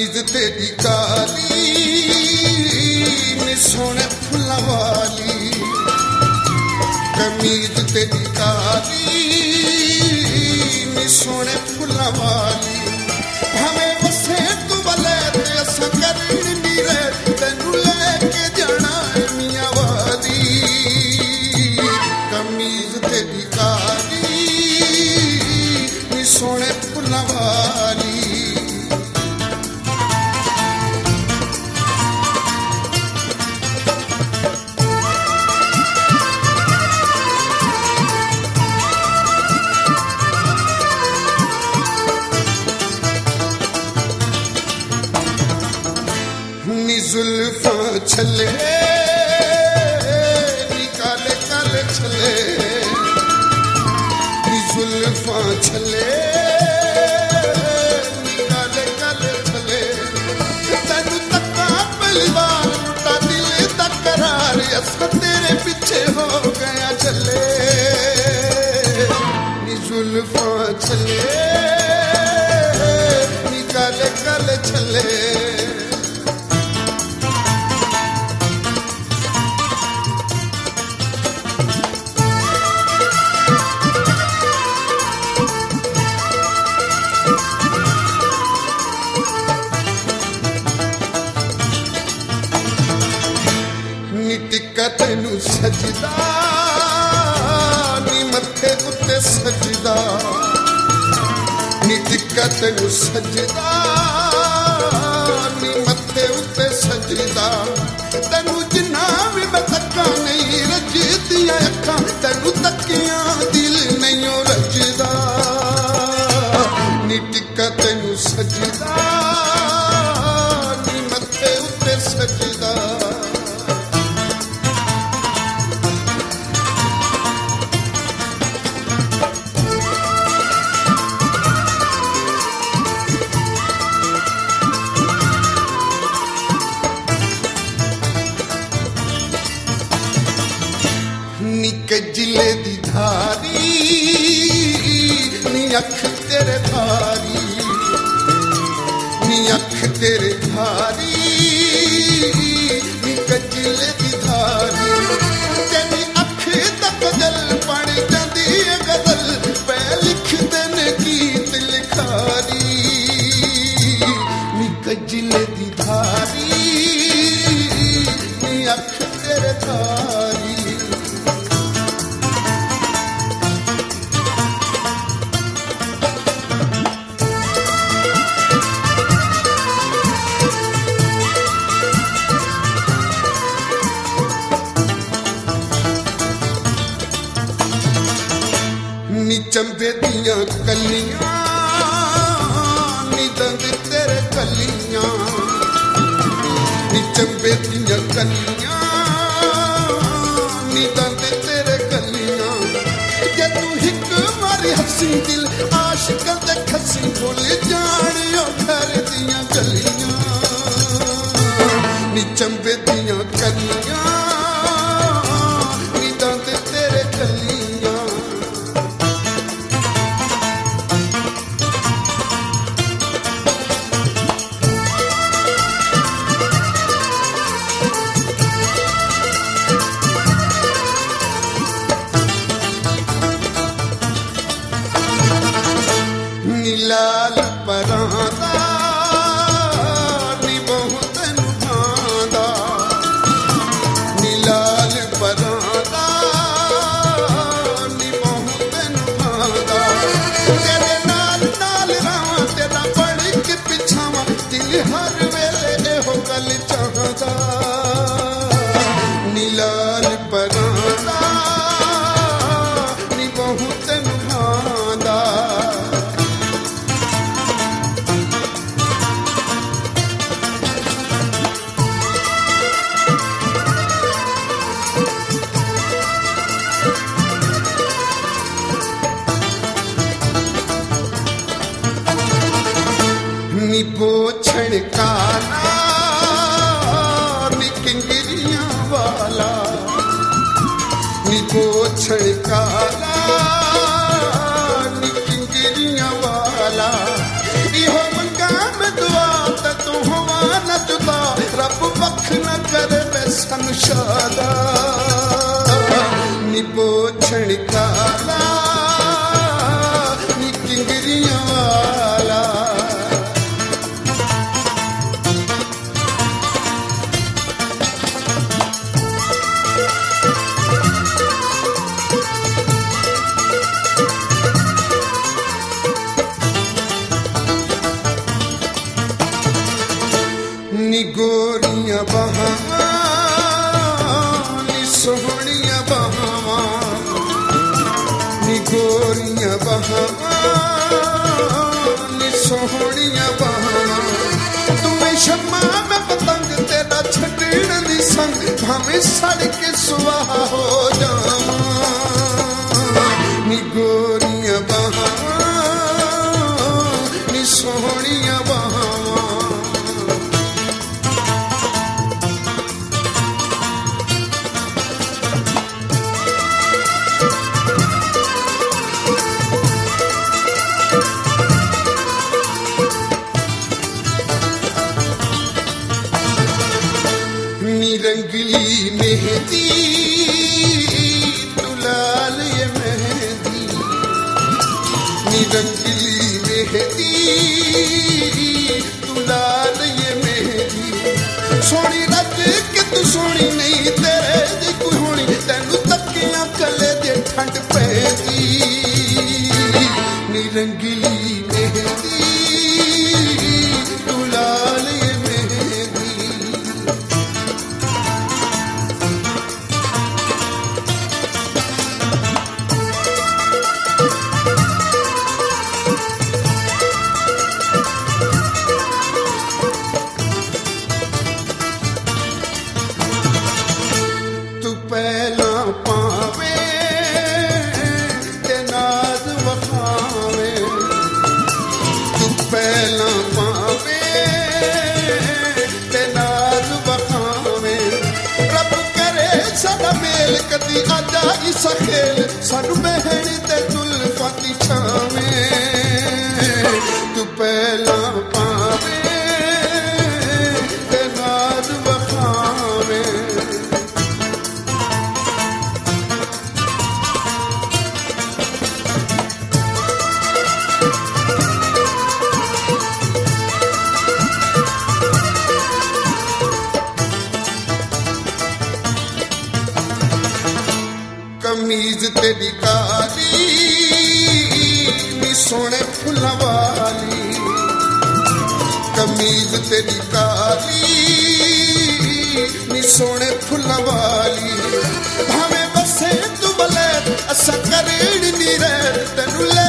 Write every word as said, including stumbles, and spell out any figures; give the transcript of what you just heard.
कमीज तेरी काली नी सोने फुल्लां वाली, कमीज तेरी काली नी सोने फुल्लां वाली, हमें बसे तू बले ते असां करनी रे तैनू लेके जाना है मियां वाली, कमीज तेरी काली नी सोने फुल्लां वाली। नी जुल्फां छले नी काले काले छले, नी जुल्फां छले नी काले काले छले, तैनू तक्का पहली बार टूटा दिल दा करार, असां तेरे पीछे हो गया चले, नी जुल्फां छले नी काले काले छले। टिक्का तैनू सजदा नी मत्थे उत्ते सजदा, नी टिक्का तैनू सजदा नी मत्थे उत्ते सजदा, तैनू जिन्ना भी मैं तक्का नहीं रजदियां अखां, तैनू तक्कियां दिल नहीं रजदा, नी टिक्का तैनू सजदा नी मत्थे उत्ते सजदा। नी कजले दी धारी नी अख तेरे धारी, नी अख तेरे धारी नी कजले दी धारी, तेरी अख दा गजल बन जांदी है गजल, पै लिख देन गीत लिखारी, नी कजले दी धारी नी अख तेरे धारी। नी चंबे दियां कलियां नी दंद तेरे कलियां, नी चंबे दियां कलियां नी दंद तेरे कलियां, जे तू हिक मारी हसी दिल आशिकां दे खसी, भुल जानियो घर दियां गलियां, नी चंबे दियां कलियां नी दंद तेरे कलियां। नी लाल परांदा नी बहुत नुभांदा, नी लाल परांदा नी बहुत नुभांदा, तेरे नाल नाल रावां तेरा बड़ी के पिछावां, दिल हर वेले एहो गल चाहदा, नी लाल परांदा नी बहुत नुभांदा। नी पोछण काला नी किंगरियां वाला, नी पोछण काला नी किंगरियां वाला, इहो मंगा में दुआ ते तू सन शादा नी पोछण काला नी किंगरियां वाला नी गोरियां बहावा नी सोहणियां बहावा नी गोरियां बहावा नी सोहणियां बहावा तुम्हें शम्मा मैं पतंग तेरा छड्डण दी संग भावें सड़ के सुहा हो जावां नी गोरियां बहावा नी सोहणियां बहावा रंगली मेहंदी दुलाल ये मेहंदी नी रंगली मेहंदी दुलाल ये मेहंदी सोनी रज के तू सोनी नहीं तेरे दी कोई होनी तेनू तकियां कले दे ठंड पैदी नी रंगली मेहंदी दुलाल ये मेहंदी पहला पावे ते नाज वखावे तू पहला पावे ते नाज वखावे रब करे साडा मेल कदी आजा इस खेल सानू बहन ते जुल्फां दी छावे तू पहला पावे ते नाज वखावे कमीज तेरी काली नी सोने फुल्लां वाली कमीज तेरी काली नी सोने फुल्लां वाली भावें बसे तू बले असा करेड़ नी रह तेनू ले